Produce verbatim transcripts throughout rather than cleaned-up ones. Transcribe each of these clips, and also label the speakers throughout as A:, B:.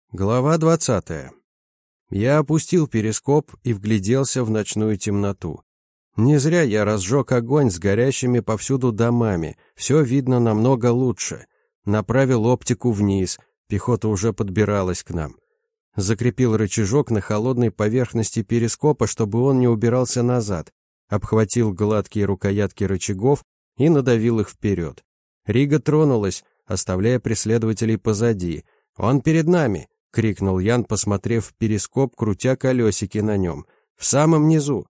A: Глава двадцатая. Я опустил перископ и вгляделся в ночную темноту. Не зря я разжег огонь с горящими повсюду домами, все видно намного лучше. Направил оптику вниз, пехота уже подбиралась к нам. Закрепил рычажок на холодной поверхности перископа, чтобы он не убирался назад. Обхватил гладкие рукоятки рычагов и надавил их вперед. Рига тронулась, оставляя преследователей позади. «Он перед нами!» — крикнул Ян, посмотрев в перископ, крутя колесики на нем. «В самом низу!»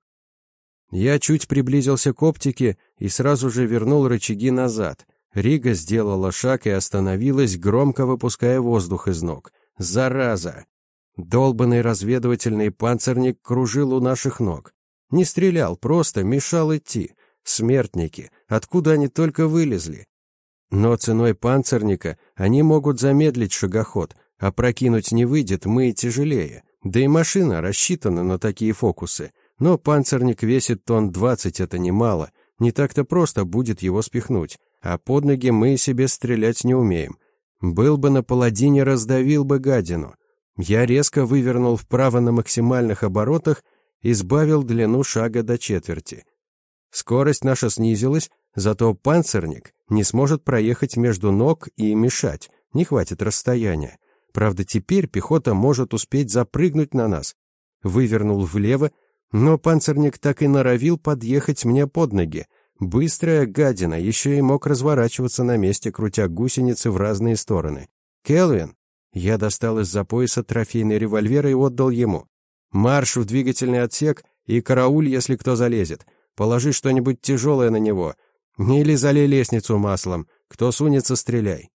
A: Я чуть приблизился к оптике и сразу же вернул рычаги назад. Рига сделала шаг и остановилась, громко выпуская воздух из ног. «Зараза!» Долбанный разведывательный панцирник кружил у наших ног. Не стрелял, просто мешал идти. Смертники, откуда они только вылезли? Но ценой панцирника они могут замедлить шагоход, а прокинуть не выйдет, мы тяжелее. Да и машина рассчитана на такие фокусы. Но панцирник весит тонн двадцать, это немало. Не так-то просто будет его спихнуть. А под ноги мы себе стрелять не умеем. Был бы на паладине, раздавил бы гадину. Я резко вывернул вправо на максимальных оборотах и сбавил длину шага до четверти. Скорость наша снизилась, зато панцирник не сможет проехать между ног и мешать, не хватит расстояния. Правда, теперь пехота может успеть запрыгнуть на нас. Вывернул влево, но панцирник так и норовил подъехать мне под ноги. Быстрая гадина, еще и мог разворачиваться на месте, крутя гусеницы в разные стороны. «Келвин!» Я достал из-за пояса трофейный револьвер и отдал ему. «Марш в двигательный отсек и карауль, если кто залезет. Положи что-нибудь тяжелое на него. Или залей лестницу маслом. Кто сунется, стреляй».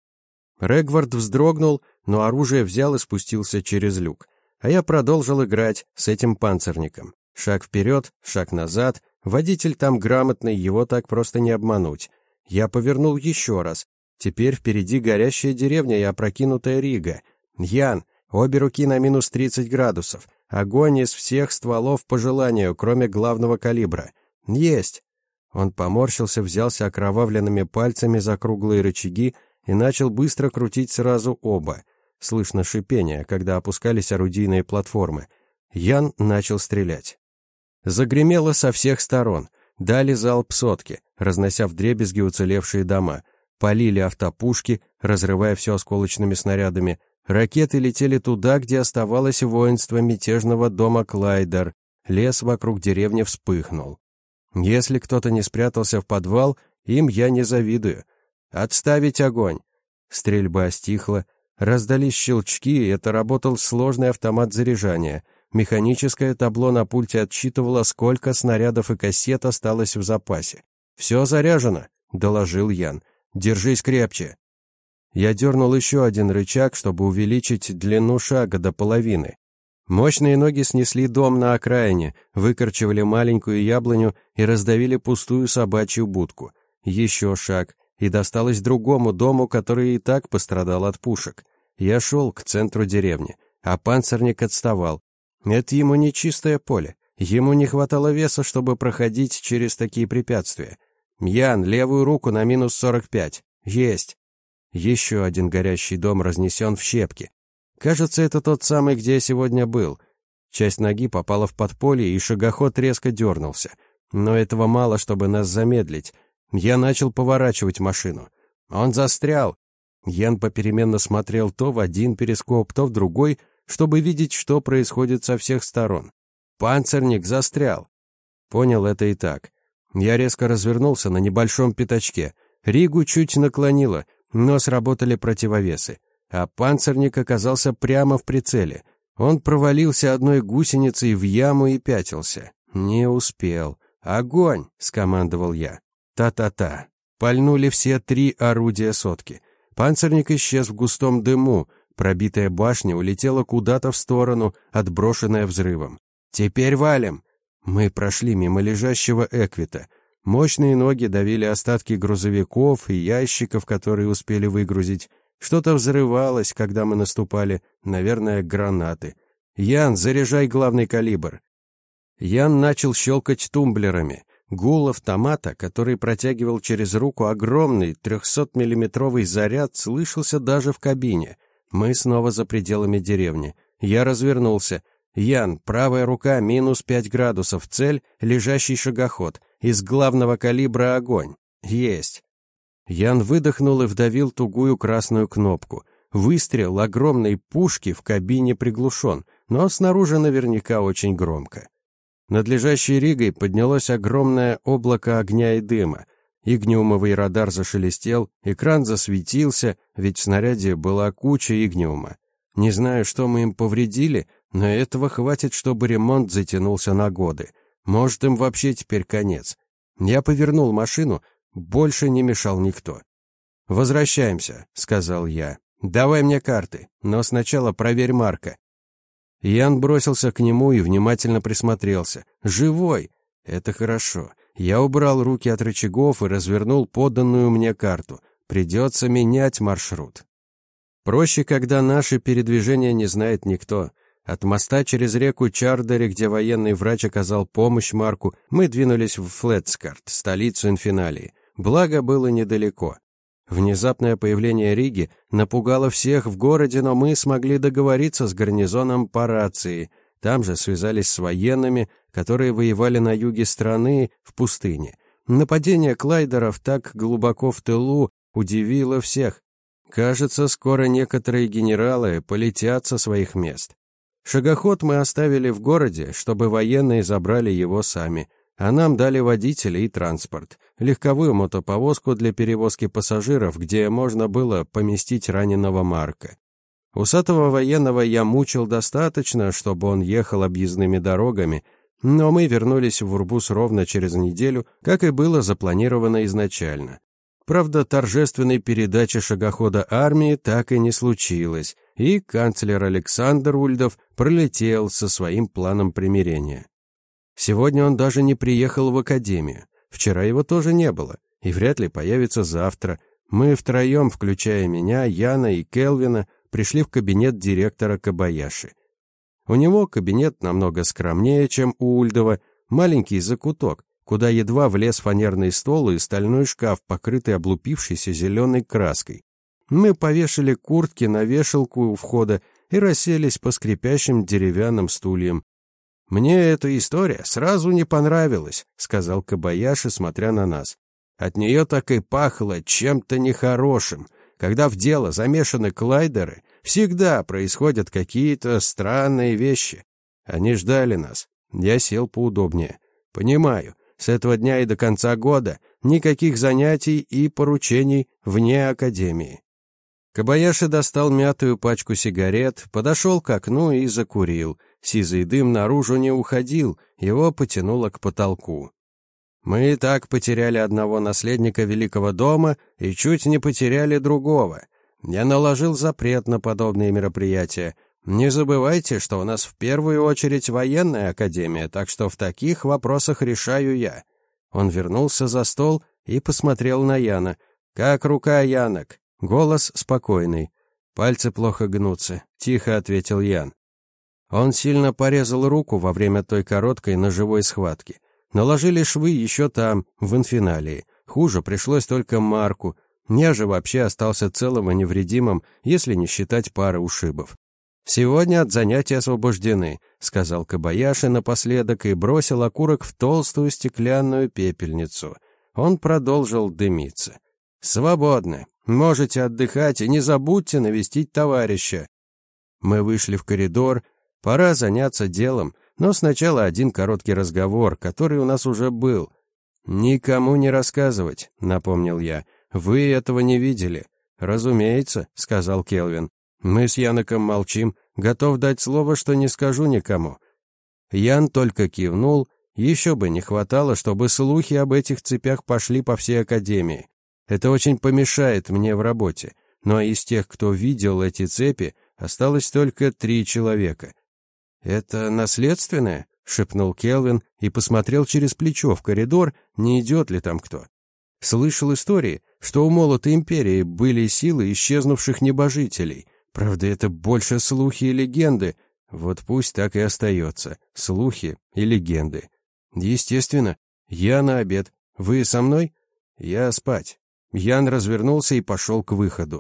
A: Регвард вздрогнул, но оружие взял и спустился через люк. А я продолжил играть с этим панцирником. Шаг вперед, шаг назад. Водитель там грамотный, его так просто не обмануть. Я повернул еще раз. Теперь впереди горящая деревня и опрокинутая Рига. «Ян, обе руки на минус тридцать градусов. Огонь из всех стволов по желанию, кроме главного калибра». «Есть!» Он поморщился, взялся окровавленными пальцами за круглые рычаги и начал быстро крутить сразу оба. Слышно шипение, когда опускались орудийные платформы. Ян начал стрелять. Загремело со всех сторон. Дали залп сотки, разнося вдребезги уцелевшие дома. Полили автопушки, разрывая все осколочными снарядами. Ракеты летели туда, где оставалось воинство мятежного дома Клайдер. Лес вокруг деревни вспыхнул. Если кто-то не спрятался в подвал, им я не завидую. «Отставить огонь!» Стрельба стихла. Раздались щелчки, и это работал сложный автомат заряжания. Механическое табло на пульте отсчитывало, сколько снарядов и кассет осталось в запасе. «Все заряжено», — доложил Ян. «Держись крепче». Я дернул еще один рычаг, чтобы увеличить длину шага до половины. Мощные ноги снесли дом на окраине, выкорчевали маленькую яблоню и раздавили пустую собачью будку. Еще шаг, и досталось другому дому, который и так пострадал от пушек. Я шел к центру деревни, а панцирник отставал. Это ему не чистое поле. Ему не хватало веса, чтобы проходить через такие препятствия. «Ян, левую руку на минус сорок пять. Есть!» Еще один горящий дом разнесен в щепки. Кажется, это тот самый, где я сегодня был. Часть ноги попала в подполье, и шагоход резко дернулся. Но этого мало, чтобы нас замедлить. Я начал поворачивать машину. Он застрял. Ян попеременно смотрел то в один перископ, то в другой, чтобы видеть, что происходит со всех сторон. Панцирник застрял. Понял это и так. Я резко развернулся на небольшом пятачке. Ригу чуть наклонило, но сработали противовесы. А панцирник оказался прямо в прицеле. Он провалился одной гусеницей в яму и пятился. Не успел. «Огонь!» — скомандовал я. Та-та-та. Пальнули все три орудия сотки. Панцирник исчез в густом дыму. Пробитая башня улетела куда-то в сторону, отброшенная взрывом. «Теперь валим!» Мы прошли мимо лежащего Эквита. Мощные ноги давили остатки грузовиков и ящиков, которые успели выгрузить. Что-то взрывалось, когда мы наступали. Наверное, гранаты. «Ян, заряжай главный калибр!» Ян начал щелкать тумблерами. Гул автомата, который протягивал через руку огромный трехсотмиллиметровый заряд, слышался даже в кабине. Мы снова за пределами деревни. Я развернулся. Ян, правая рука, минус пять градусов, цель, лежащий шагоход. Из главного калибра огонь. Есть. Ян выдохнул и вдавил тугую красную кнопку. Выстрел огромной пушки в кабине приглушен, но снаружи наверняка очень громко. Над лежащей Ригой поднялось огромное облако огня и дыма. Игниумовый радар зашелестел, экран засветился, ведь в снаряде была куча игниума. Не знаю, что мы им повредили, но этого хватит, чтобы ремонт затянулся на годы. Может, им вообще теперь конец. Я повернул машину, больше не мешал никто. «Возвращаемся», — сказал я. «Давай мне карты, но сначала проверь Марка». Ян бросился к нему и внимательно присмотрелся. «Живой!» «Это хорошо». Я убрал руки от рычагов и развернул поданную мне карту. Придется менять маршрут. Проще, когда наши передвижения не знает никто. От моста через реку Чардери, где военный врач оказал помощь Марку, мы двинулись в Флетскарт, столицу Инфиналии. Благо, было недалеко. Внезапное появление Риги напугало всех в городе, но мы смогли договориться с гарнизоном по рации. Там же связались с военными, которые воевали на юге страны, в пустыне. Нападение клайдеров так глубоко в тылу удивило всех. Кажется, скоро некоторые генералы полетят со своих мест. Шагоход мы оставили в городе, чтобы военные забрали его сами, а нам дали водителя и транспорт, легковую мотоповозку для перевозки пассажиров, где можно было поместить раненого Марка. Усатого военного я мучил достаточно, чтобы он ехал объездными дорогами, но мы вернулись в Урбус ровно через неделю, как и было запланировано изначально. Правда, торжественной передачи шагохода армии так и не случилось, и канцлер Александр Ульдов пролетел со своим планом примирения. Сегодня он даже не приехал в академию. Вчера его тоже не было, и вряд ли появится завтра. Мы втроем, включая меня, Яна и Келвина, пришли в кабинет директора Кобаяши. У него кабинет намного скромнее, чем у Ульдова, маленький закуток, куда едва влез фанерный стол и стальной шкаф, покрытый облупившейся зеленой краской. Мы повешали куртки на вешалку у входа и расселись по скрипящим деревянным стульям. «Мне эта история сразу не понравилась», — сказал Кобаяши, смотря на нас. «От нее так и пахло чем-то нехорошим. Когда в дело замешаны клайдеры, всегда происходят какие-то странные вещи. Они ждали нас. Я сел поудобнее. Понимаю, с этого дня и до конца года никаких занятий и поручений вне академии». Кобаяши достал мятую пачку сигарет, подошел к окну и закурил. Сизый дым наружу не уходил, его потянуло к потолку. «Мы и так потеряли одного наследника великого дома и чуть не потеряли другого. Я наложил запрет на подобные мероприятия. Не забывайте, что у нас в первую очередь военная академия, так что в таких вопросах решаю я». Он вернулся за стол и посмотрел на Яна. «Как рука, Янок?» Голос спокойный. «Пальцы плохо гнутся», — тихо ответил Ян. Он сильно порезал руку во время той короткой ножевой схватки. Наложили швы еще там, в Инфиналии. Хуже пришлось только Марку. Я же вообще остался целым и невредимым, если не считать пары ушибов. «Сегодня от занятий освобождены», — сказал Кобаяши напоследок и бросил окурок в толстую стеклянную пепельницу. Он продолжил дымиться. «Свободны. Можете отдыхать и не забудьте навестить товарища». Мы вышли в коридор. Пора заняться делом, но сначала один короткий разговор, который у нас уже был. «Никому не рассказывать», — напомнил я. «Вы этого не видели». «Разумеется», — сказал Келвин. «Мы с Яноком молчим, готов дать слово, что не скажу никому». Ян только кивнул. Еще бы не хватало, чтобы слухи об этих цепях пошли по всей академии. Это очень помешает мне в работе. Но из тех, кто видел эти цепи, осталось только три человека. «Это наследственное?» — шепнул Келвин и посмотрел через плечо в коридор, не идет ли там кто. Слышал истории, что у молота империи были силы исчезнувших небожителей. Правда, это больше слухи и легенды. Вот пусть так и остается. Слухи и легенды. Естественно. Я на обед. Вы со мной? Я спать. Ян развернулся и пошел к выходу.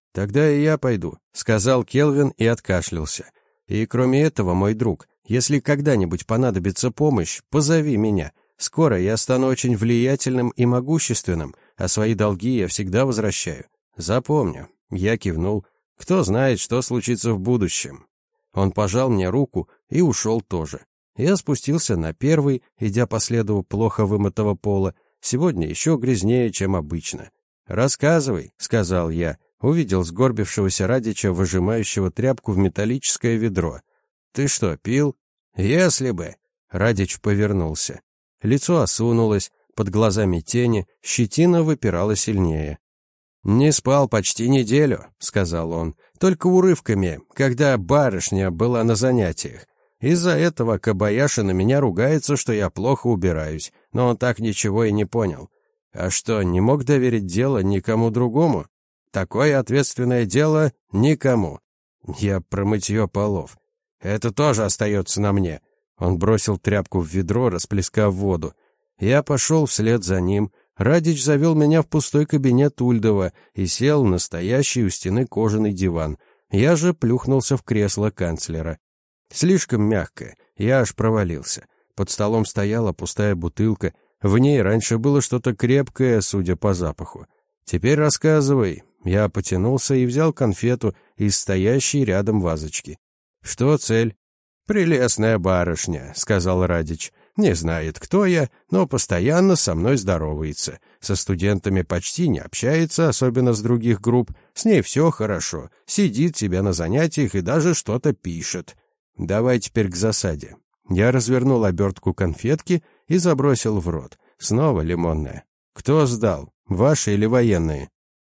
A: «Тогда и я пойду», — сказал Келвин и откашлялся. «И кроме этого, мой друг, если когда-нибудь понадобится помощь, позови меня. Скоро я стану очень влиятельным и могущественным, а свои долги я всегда возвращаю. Запомню». Я кивнул. «Кто знает, что случится в будущем». Он пожал мне руку и ушел тоже. Я спустился на первый, идя по следу плохо вымытого пола. Сегодня еще грязнее, чем обычно. «Рассказывай», — сказал я. Увидел сгорбившегося Радича, выжимающего тряпку в металлическое ведро. «Ты что, пил?» «Если бы». Радич повернулся. Лицо осунулось, под глазами тени, щетина выпирала сильнее. «Не спал почти неделю», — сказал он, — «только урывками, когда барышня была на занятиях. Из-за этого Кобаяши на меня ругается, что я плохо убираюсь, но он так ничего и не понял. А что, не мог доверить дело никому другому? Такое ответственное дело никому. Я про мытье полов. Это тоже остается на мне». Он бросил тряпку в ведро, расплескав воду. Я пошел вслед за ним. Радич завел меня в пустой кабинет Ульдова и сел на стоящий у стены кожаный диван. Я же плюхнулся в кресло канцлера. Слишком мягко, я аж провалился. Под столом стояла пустая бутылка, в ней раньше было что-то крепкое, судя по запаху. «Теперь рассказывай». Я потянулся и взял конфету из стоящей рядом вазочки. «Что цель?» «Прелестная барышня», — сказал Радич. «Не знает, кто я, но постоянно со мной здоровается. Со студентами почти не общается, особенно с других групп. С ней все хорошо. Сидит себе на занятиях и даже что-то пишет. Давай теперь к засаде». Я развернул обертку конфетки и забросил в рот. Снова лимонная. «Кто сдал? Ваши или военные?»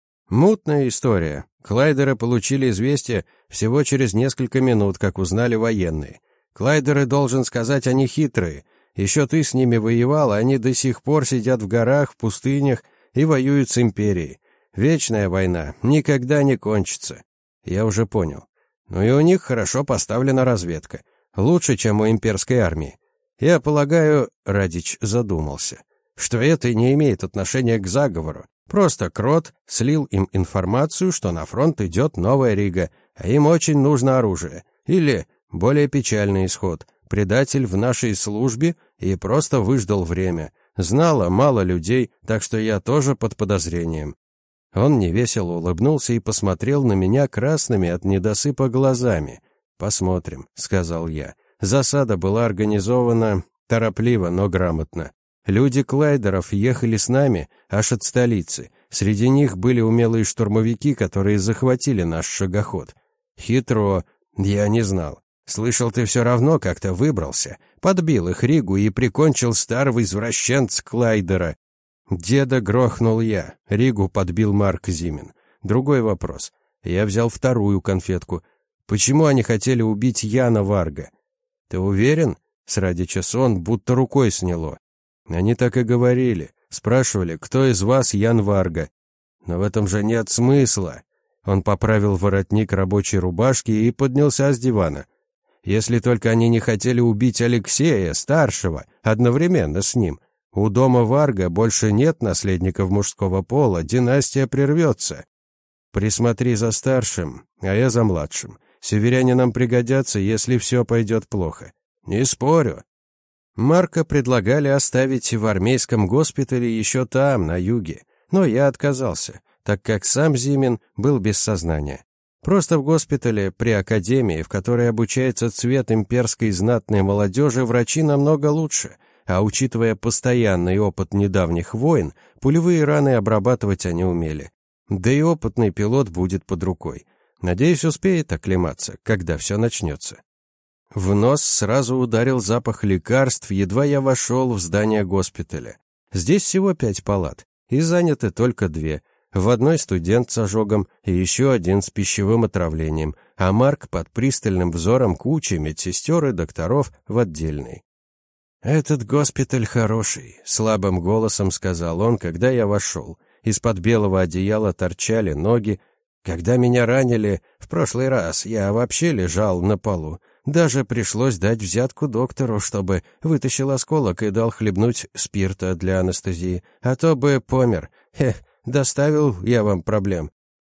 A: Мутная история. Клайдеры получили известие всего через несколько минут, как узнали военные. Клайдеры, должен сказать, они хитрые. Еще ты с ними воевал, а они до сих пор сидят в горах, в пустынях и воюют с империей. Вечная война, никогда не кончится. Я уже понял. Ну и у них хорошо поставлена разведка. Лучше, чем у имперской армии. Я полагаю, Радич задумался, что это не имеет отношения к заговору. Просто Крот слил им информацию, что на фронт идет новая Рига, а им очень нужно оружие. Или, более печальный исход, предатель в нашей службе и просто выждал время. Знало мало людей, так что я тоже под подозрением. Он невесело улыбнулся и посмотрел на меня красными от недосыпа глазами. «Посмотрим», — сказал я. Засада была организована торопливо, но грамотно. Люди Клайдеров ехали с нами аж от столицы. Среди них были умелые штурмовики, которые захватили наш шагоход. Хитро, я не знал. Слышал, ты все равно как-то выбрался. Подбил их Ригу и прикончил старого извращенца Клайдера. Деда грохнул я. Ригу подбил Марк Зимин. Другой вопрос. Я взял вторую конфетку. Почему они хотели убить Яна Варга? Ты уверен? С Радича сон будто рукой сняло. Они так и говорили. Спрашивали, кто из вас Ян Варга. Но в этом же нет смысла. Он поправил воротник рабочей рубашки и поднялся с дивана. Если только они не хотели убить Алексея, старшего, одновременно с ним. У дома Варга больше нет наследников мужского пола, династия прервется. Присмотри за старшим, а я за младшим. Северяне нам пригодятся, если все пойдет плохо. Не спорю. Марка предлагали оставить в армейском госпитале еще там, на юге, но я отказался, так как сам Зимин был без сознания. Просто в госпитале при академии, в которой обучается цвет имперской знатной молодежи, врачи намного лучше, а учитывая постоянный опыт недавних войн, пулевые раны обрабатывать они умели. Да и опытный пилот будет под рукой. Надеюсь, успеет оклематься, когда все начнется. В нос сразу ударил запах лекарств, едва я вошел в здание госпиталя. Здесь всего пять палат, и заняты только две. В одной студент с ожогом и еще один с пищевым отравлением, а Марк под пристальным взором кучи медсестер и докторов в отдельной. «Этот госпиталь хороший», — слабым голосом сказал он, когда я вошел. Из-под белого одеяла торчали ноги. Когда меня ранили в прошлый раз, я вообще лежал на полу. Даже пришлось дать взятку доктору, чтобы вытащил осколок и дал хлебнуть спирта для анестезии, а то бы помер. Хех, доставил я вам проблем.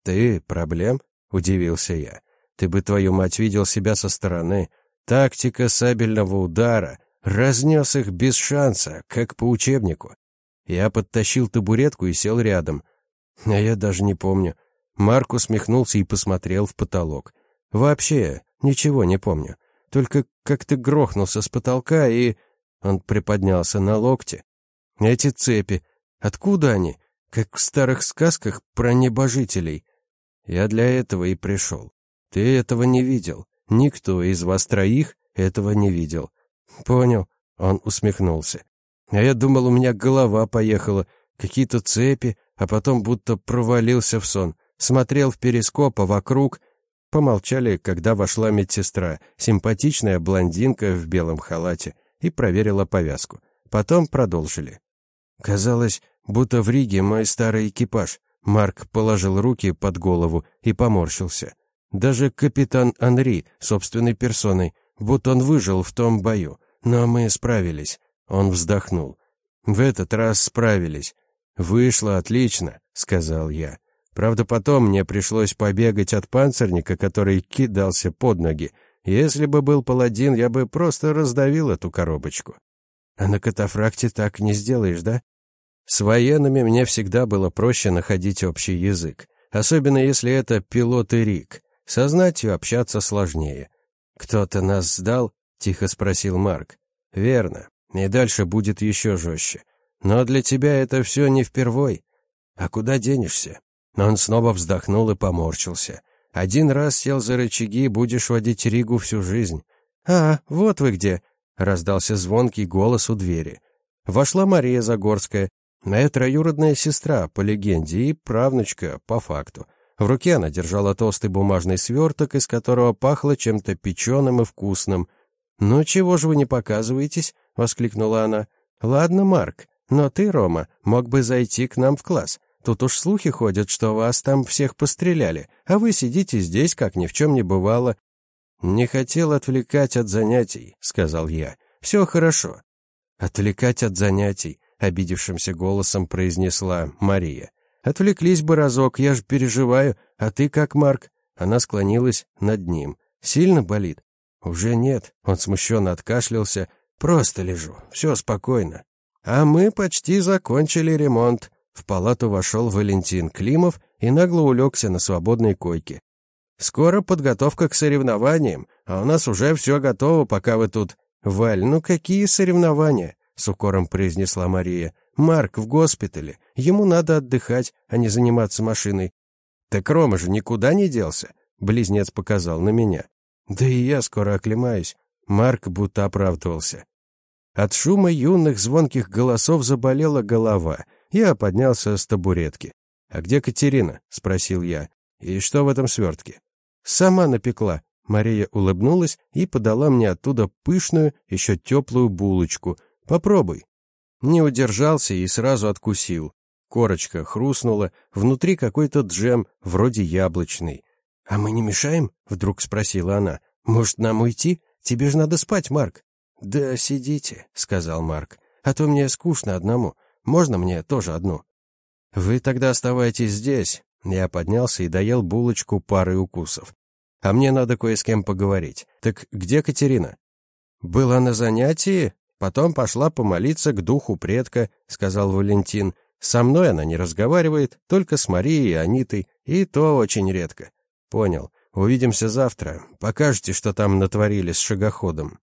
A: «Ты проблем?» — удивился я. «Ты бы, твою мать, видел себя со стороны. Тактика сабельного удара. Разнес их без шанса, как по учебнику». Я подтащил табуретку и сел рядом. А я даже не помню. Марк усмехнулся и посмотрел в потолок. «Вообще, ничего не помню. Только как-то грохнулся с потолка и...» Он приподнялся на локте. «Эти цепи. Откуда они? Как в старых сказках про небожителей. Я для этого и пришел. Ты этого не видел. Никто из вас троих этого не видел». «Понял», — он усмехнулся. «А я думал, у меня голова поехала. Какие-то цепи, а потом будто провалился в сон. Смотрел в перископ, а вокруг...» Помолчали, когда вошла медсестра, симпатичная блондинка в белом халате, и проверила повязку. Потом продолжили. «Казалось, будто в Риге мой старый экипаж». Марк положил руки под голову и поморщился. «Даже капитан Анри, собственной персоной, будто он выжил в том бою. Но мы справились». Он вздохнул. «В этот раз справились. Вышло отлично», — сказал я. «Правда, потом мне пришлось побегать от панцирника, который кидался под ноги. Если бы был паладин, я бы просто раздавил эту коробочку». «А на катафракте так не сделаешь, да?» «С военными мне всегда было проще находить общий язык, особенно если это пилоты РИК. Со знатью общаться сложнее». «Кто-то нас сдал?» — тихо спросил Марк. «Верно. И дальше будет еще жестче. Но для тебя это все не впервой. А куда денешься?» Он снова вздохнул и поморщился. «Один раз сел за рычаги, будешь водить Ригу всю жизнь». «А, вот вы где!» — раздался звонкий голос у двери. Вошла Мария Загорская, моя троюродная сестра, по легенде, и правнучка, по факту. В руке она держала толстый бумажный сверток, из которого пахло чем-то печеным и вкусным. «Ну, чего же вы не показываетесь?» — воскликнула она. «Ладно, Марк, но ты, Рома, мог бы зайти к нам в класс. Тут уж слухи ходят, что вас там всех постреляли, а вы сидите здесь, как ни в чем не бывало». «Не хотел отвлекать от занятий», — сказал я. «Все хорошо». «Отвлекать от занятий», — обидевшимся голосом произнесла Мария. «Отвлеклись бы разок, я же переживаю. А ты как, Марк?» Она склонилась над ним. «Сильно болит?» «Уже нет», — он смущенно откашлялся. «Просто лежу, все спокойно». «А мы почти закончили ремонт». В палату вошел Валентин Климов и нагло улегся на свободной койке. «Скоро подготовка к соревнованиям, а у нас уже все готово, пока вы тут...» «Валь, ну какие соревнования?» — с укором произнесла Мария. «Марк в госпитале, ему надо отдыхать, а не заниматься машиной». «Так Рома же никуда не делся», — близнец показал на меня. «Да и я скоро оклемаюсь». Марк будто оправдывался. От шума юных звонких голосов заболела голова. Я поднялся с табуретки. «А где Катерина?» — спросил я. «И что в этом свертке?» «Сама напекла». Мария улыбнулась и подала мне оттуда пышную, еще теплую булочку. «Попробуй». Не удержался и сразу откусил. Корочка хрустнула, внутри какой-то джем, вроде яблочный. «А мы не мешаем?» — вдруг спросила она. «Может, нам уйти? Тебе же надо спать, Марк». «Да сидите», — сказал Марк. «А то мне скучно одному. Можно мне тоже одну?» «Вы тогда оставайтесь здесь». Я поднялся и доел булочку парой укусов. «А мне надо кое с кем поговорить. Так где Катерина?» «Была на занятии, потом пошла помолиться к духу предка», — сказал Валентин. «Со мной она не разговаривает, только с Марией и Анитой, и то очень редко». «Понял. Увидимся завтра. Покажете, что там натворили с шагоходом».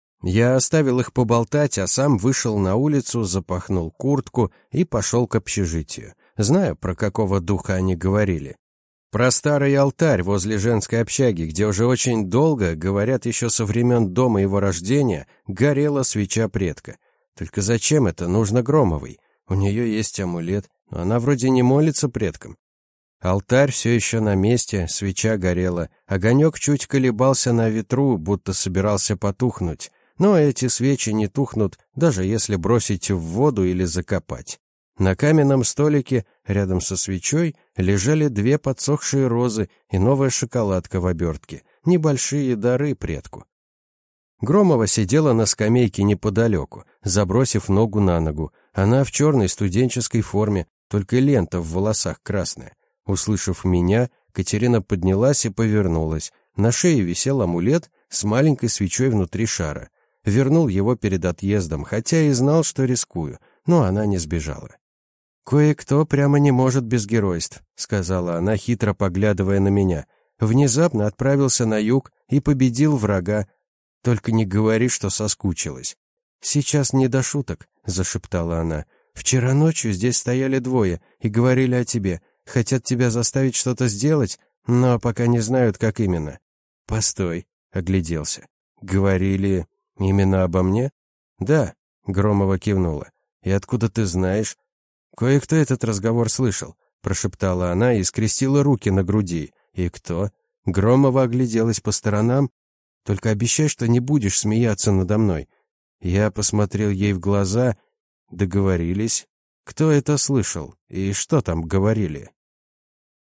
A: Я оставил их поболтать, а сам вышел на улицу, запахнул куртку и пошел к общежитию. Знаю, про какого духа они говорили. Про старый алтарь возле женской общаги, где уже очень долго, говорят, еще со времен дома его рождения, горела свеча предка. Только зачем это нужно Громовой? У нее есть амулет, но она вроде не молится предкам. Алтарь все еще на месте, свеча горела, огонек чуть колебался на ветру, будто собирался потухнуть. Но эти свечи не тухнут, даже если бросить в воду или закопать. На каменном столике, рядом со свечой, лежали две подсохшие розы и новая шоколадка в обертке, небольшие дары предку. Громова сидела на скамейке неподалеку, забросив ногу на ногу. Она в черной студенческой форме, только лента в волосах красная. Услышав меня, Катерина поднялась и повернулась. На шее висел амулет с маленькой свечой внутри шара. Вернул его перед отъездом, хотя и знал, что рискую, но она не сбежала. «Кое-кто прямо не может без геройств», — сказала она, хитро поглядывая на меня. «Внезапно отправился на юг и победил врага. Только не говори, что соскучилась». «Сейчас не до шуток», — зашептала она. «Вчера ночью здесь стояли двое и говорили о тебе. Хотят тебя заставить что-то сделать, но пока не знают, как именно». «Постой», — огляделся. «Говорили именно обо мне?» «Да», — Громова кивнула. «И откуда ты знаешь?» «Кое-кто этот разговор слышал», — прошептала она и скрестила руки на груди. «И кто?» Громова огляделась по сторонам. «Только обещай, что не будешь смеяться надо мной». Я посмотрел ей в глаза. Договорились. «Кто это слышал? И что там говорили?»